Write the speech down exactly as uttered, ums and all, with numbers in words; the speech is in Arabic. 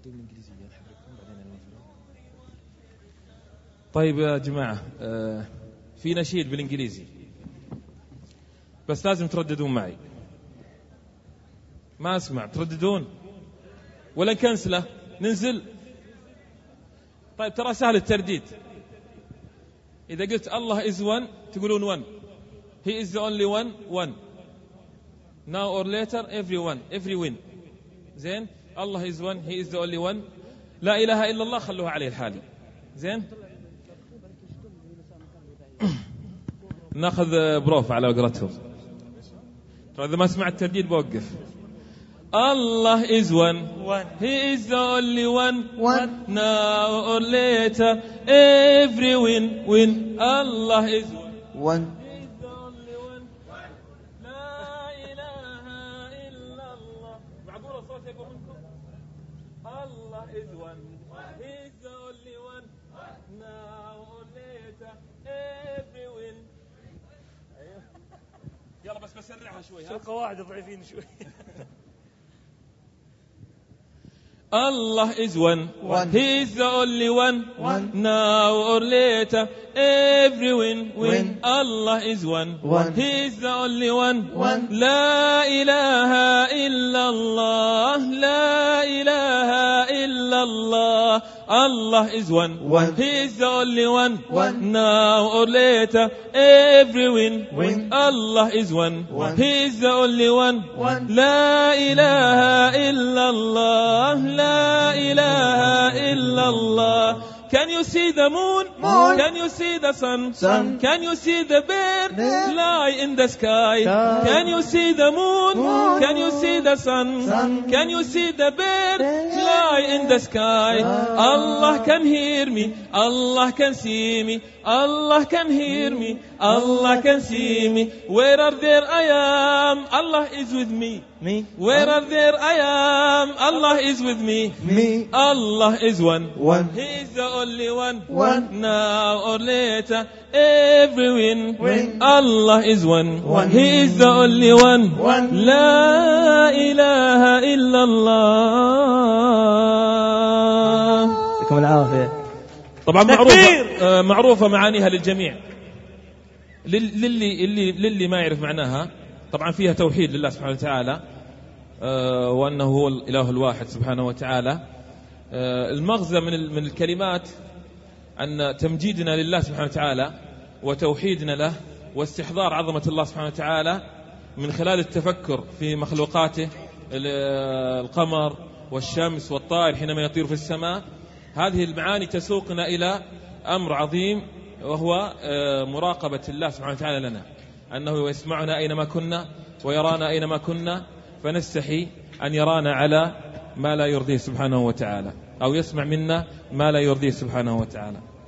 طيب يا جماعة، في نشيد بالإنجليزي بس لازم ترددون معي. ما أسمع، ترددون ولا نكنسله ننزل؟ طيب ترى سهل الترديد. إذا قلت الله is one تقولون one. He is the only one one. Now or later everyone every win. زين. الله is one, he is the only one. لا إله إلا الله خلوها عليه الحالي. زين. ناخذ بروف على قرأتهم. إذا ما سمعت الترديد بوقف. Allah is one, one. He is the only one, one. Now or later every win win. Allah is one, one. He is the only one, one. لا إله إلا الله. معقولة صوت يقول منكم؟ Allah is one, He is the only one. Now or later every win. يلا بس بسرعها شوي. شو القواعد ضعيفين شوي. Allah is one, one. He is the only one, one. Now or later every win win. Allah is one, one. He is the only one, one. La ilaha illallah, La ilaha illallah. Allah is one, one. He is the only one, one. Now or later every win win. Allah is one, one. He is the only one, one. La ilaha illallah, La ilaha illallah. Can you see the moon? Moon. Can you see the sun? Sun. Can you see the bird Bird. fly in the sky? Sky. Can you see the moon? Moon. Can you see the sun? Sun. Can you see the bird Bird. fly in the sky? Sky. Allah can hear me, Allah can see me, Allah can hear me, Allah can see me. Where are there I am, Allah is with me. Me. Where are there I am, Allah is with me. Me. Allah is one, One. He is the only one, One. Now or later every win, Win. Allah is one, One. He is the only one, One. La ilaha illallah. يعطيكم العافية. طبعا معروفة معروفة معانيها للجميع. للي اللي للي ما يعرف معناها، طبعا فيها توحيد لله سبحانه وتعالى، وأنه هو الإله الواحد سبحانه وتعالى. المغزى من من الكلمات أن تمجيدنا لله سبحانه وتعالى وتوحيدنا له واستحضار عظمة الله سبحانه وتعالى من خلال التفكر في مخلوقاته، القمر والشمس والطائر حينما يطير في السماء. هذه المعاني تسوقنا إلى أمر عظيم، وهو مراقبة الله سبحانه وتعالى لنا، أنه يسمعنا أينما كنا ويرانا أينما كنا، فنستحي أن يرانا على ما لا يرضيه سبحانه وتعالى، أو يسمع منا ما لا يرضيه سبحانه وتعالى.